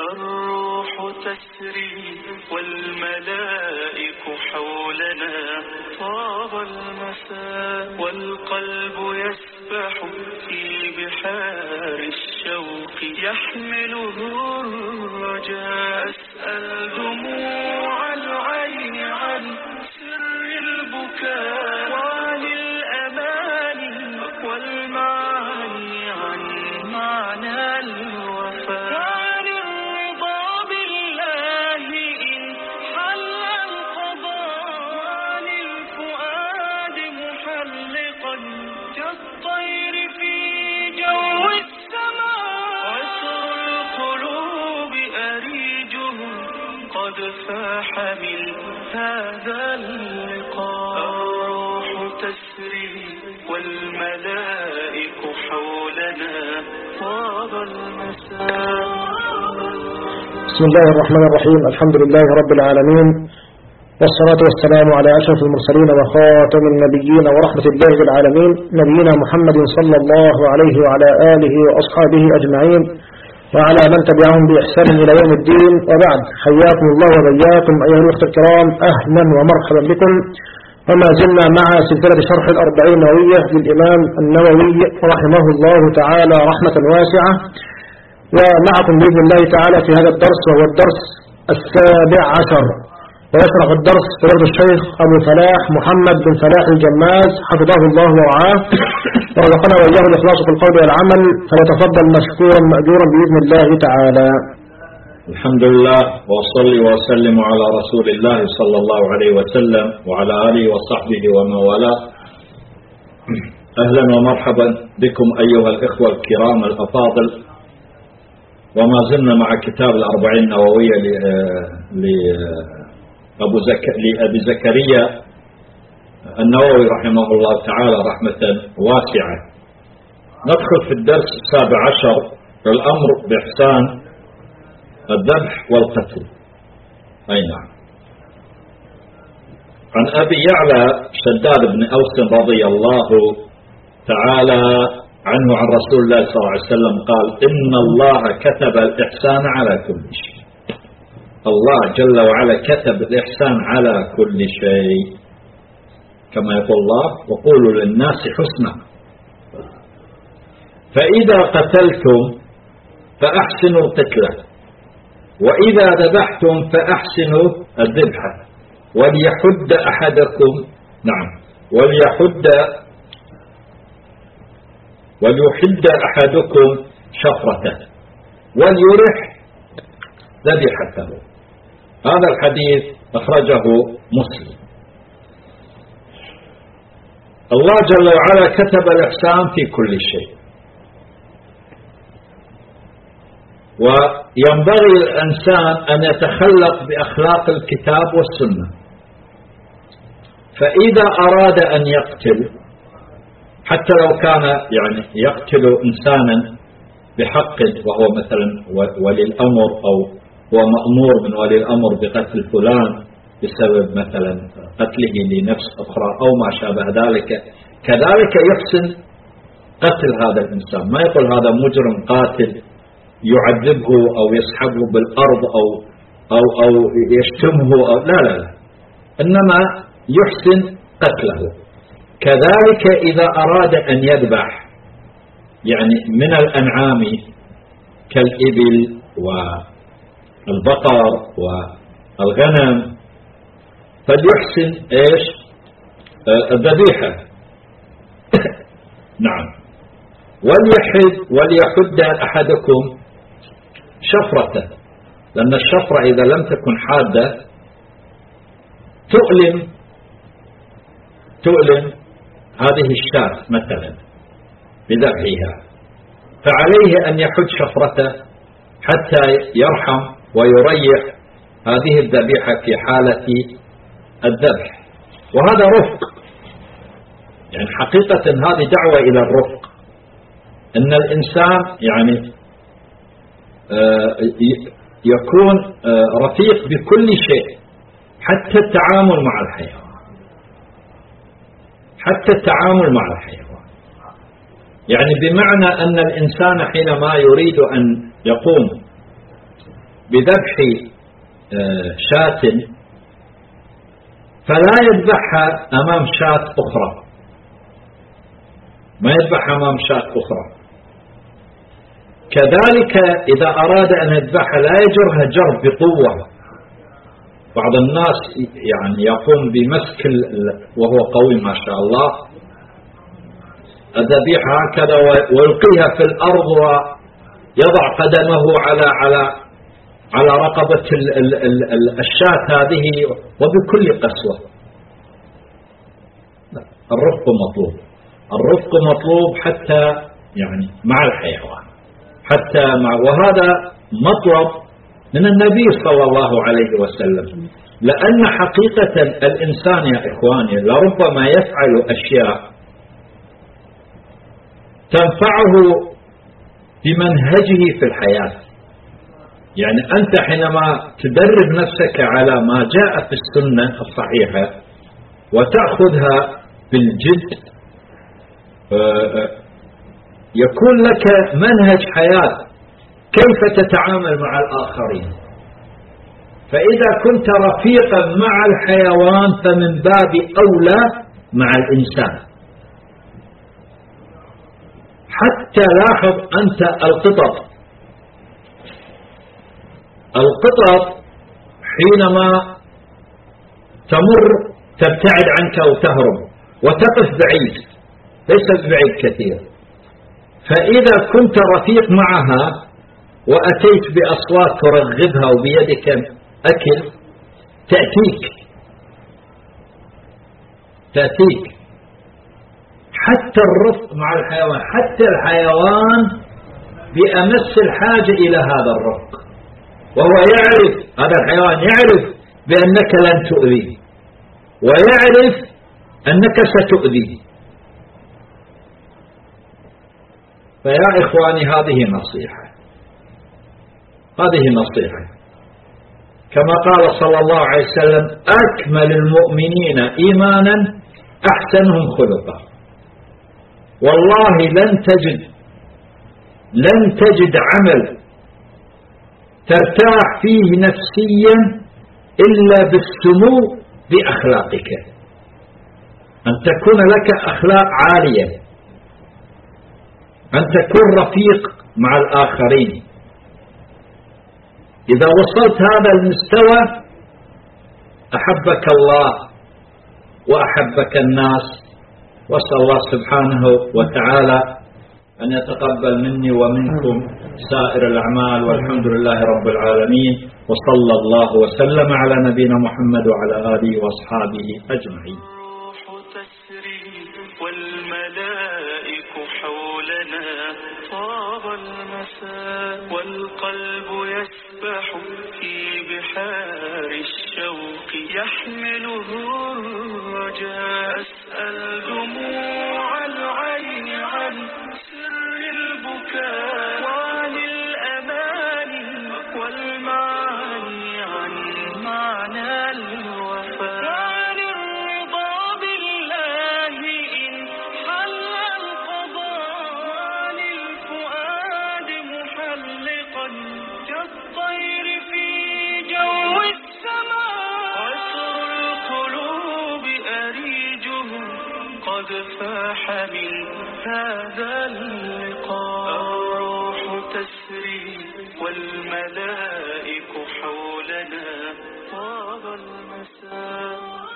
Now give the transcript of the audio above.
الروح تسري والملائك حولنا، طاب المساء والقلب يسبح في بحار الشوق، يحمله الرجاء. أسأل دموع العين عن سر البكاء، وعن الأماني والمعاني، عن معنى الوفاء، وعن الرضا بالله إن حل القضاء، وعن الفؤاد محلقا كالطير في جو السماء، عسر القلوب أريجه قد فاح من هذا اللقاء. الروح تسري والملائك حولنا، طاب المساء. بسم الله الرحمن الرحيم. الحمد لله رب العالمين، والصلاة والسلام على أشرف المرسلين وخاتم النبيين ورحمة الله للعالمين، نبينا محمد صلى الله عليه وعلى آله وأصحابه أجمعين، وعلى من تبعهم بإحسان إلى يوم الدين. وبعد، حياكم الله وبياكم أيها الأخوة الكرام، أهلا ومرحبا بكم. وما زلنا مع سلسلة شرح الأربعين النووية للإمام النووي رحمه الله تعالى رحمة واسعة، ومعكم بإذن الله تعالى في هذا الدرس، وهو الدرس 17. ويشرح الدرس فضيلة الشيخ أبو فلاح محمد بن فلاح الجماز حفظه الله ورعاه، ورزقنا وإياه الإخلاص في القول والعمل، فليتفضل مشكورا مأجورا بإذن الله تعالى. الحمد لله، وصلي وسلم على رسول الله صلى الله عليه وسلم وعلى آله وصحبه ومن والاه. أهلا ومرحبا بكم أيها الإخوة الكرام الأفاضل. وما زلنا مع كتاب الأربعين النووية لأبي زكريا النووي رحمه الله تعالى رحمة واسعة. ندخل في الدرس 17، الأمر بإحسان الذبح والقتل. أي نعم. عن أبي يعلى شداد بن أوس رضي الله تعالى عنه عن رسول الله صلى الله عليه وسلم قال: إن الله كتب الإحسان على كل شيء. الله جل وعلا كتب الإحسان على كل شيء، كما يقول الله: وقولوا للناس حسنا. فإذا قتلتم فأحسنوا القتلة، وإذا ذبحتم فأحسنوا الذبحة، وليحد أحدكم وليحد أحدكم شفرته، وليرح ذبيحته. هذا الحديث أخرجه مسلم. الله جل وعلا كتب الإحسان في كل شيء، وينبغي الإنسان أن يتخلق بأخلاق الكتاب والسنة. فإذا أراد أن يقتل، حتى لو كان يقتل إنسانا بحق، وهو مثلا ولي الأمر أو هو مأمور من ولي الأمر بقتل فلان بسبب مثلا قتله لنفس أخرى أو ما شابه ذلك، كذلك يحسن قتل هذا الإنسان. ما يقول هذا مجرم قاتل يعذبه أو يسحبه بالأرض أو يشتمه لا، إنما يحسن قتله. كذلك إذا أراد أن يذبح من الأنعام كالإبل والبقر والغنم، فليحسن الذبيحة. نعم. وليحد أحدكم شفرته، لأن الشفرة إذا لم تكن حادة تؤلم هذه الشاة مثلا بذبحها، فعليه أن يحد شفرته حتى يرحم ويريح هذه الذبيحة في حالة الذبح. وهذا رفق، حقيقة هذه دعوة إلى الرفق، أن الإنسان يكون رفيق بكل شيء، حتى التعامل مع الحيوان، بمعنى أن الإنسان حينما يريد أن يقوم بذبح شاة فلا يذبحها أمام شاة أخرى، ما يذبحها أمام شاة أخرى. كذلك إذا أراد أن يذبحها لا يجرها جر بقوة. بعض الناس يعني يقوم بمسك وهو قوي ما شاء الله الذبيحة هكذا ويلقيها في الأرض ويضع قدمه على رقبة الشاة هذه وبكل قسوة. الرفق مطلوب، الرفق مطلوب حتى يعني مع الحيوان، وهذا مطلب من النبي صلى الله عليه وسلم، لأن حقيقة الإنسان يا إخواني لربما يفعل أشياء تنفعه بمنهجه في الحياة. يعني أنت حينما تدرب نفسك على ما جاء في السنة الصحيحة وتأخذها بالجد يكون لك منهج حياة كيف تتعامل مع الآخرين. فإذا كنت رفيقا مع الحيوان فمن باب أولى مع الإنسان. حتى لاحظ أنت القطط حينما تمر تبتعد عنك وتهرب وتقف بعيد، ليست بعيد كثير. فإذا كنت رفيق معها وأتيت بأصوات ترغبها وبيدك أكل تأتيك. حتى الرفق مع الحيوان، حتى الحيوان بأمس الحاجة إلى هذا الرفق، وهو يعرف، هذا الحيوان يعرف بأنك لن تؤذيه ويعرف أنك ستؤذيه. فيا إخواني هذه نصيحة كما قال صلى الله عليه وسلم: أكمل المؤمنين إيمانا أحسنهم خلقا. والله لن تجد عمل ترتاح فيه نفسيا إلا بالسمو بأخلاقك، أن تكون لك أخلاق عالية، أن تكون رفيق مع الآخرين. إذا وصلت هذا المستوى أحبك الله وأحبك الناس. وأسأل الله سبحانه وتعالى أن يتقبل مني ومنكم سائر الأعمال، والحمد لله رب العالمين، وصلى الله وسلم على نبينا محمد وعلى آله وأصحابه أجمعين. الروح تسري والملائك حولنا، طاب المساء والقلب يسبح في بحار الشوق، يحمله الرجاء. أسأل دموع العين عن سر البكاء، وعن الأماني والمعاني، عن معنى الوفاء، وعن الرضا بالله إن حل القضاء، عن الفؤاد محلقا كالطير في جو السماء، عطر القلوب أريجه قد فاح من هذا اللقاء. الروح تسري والملائك حولنا، طاب المساء.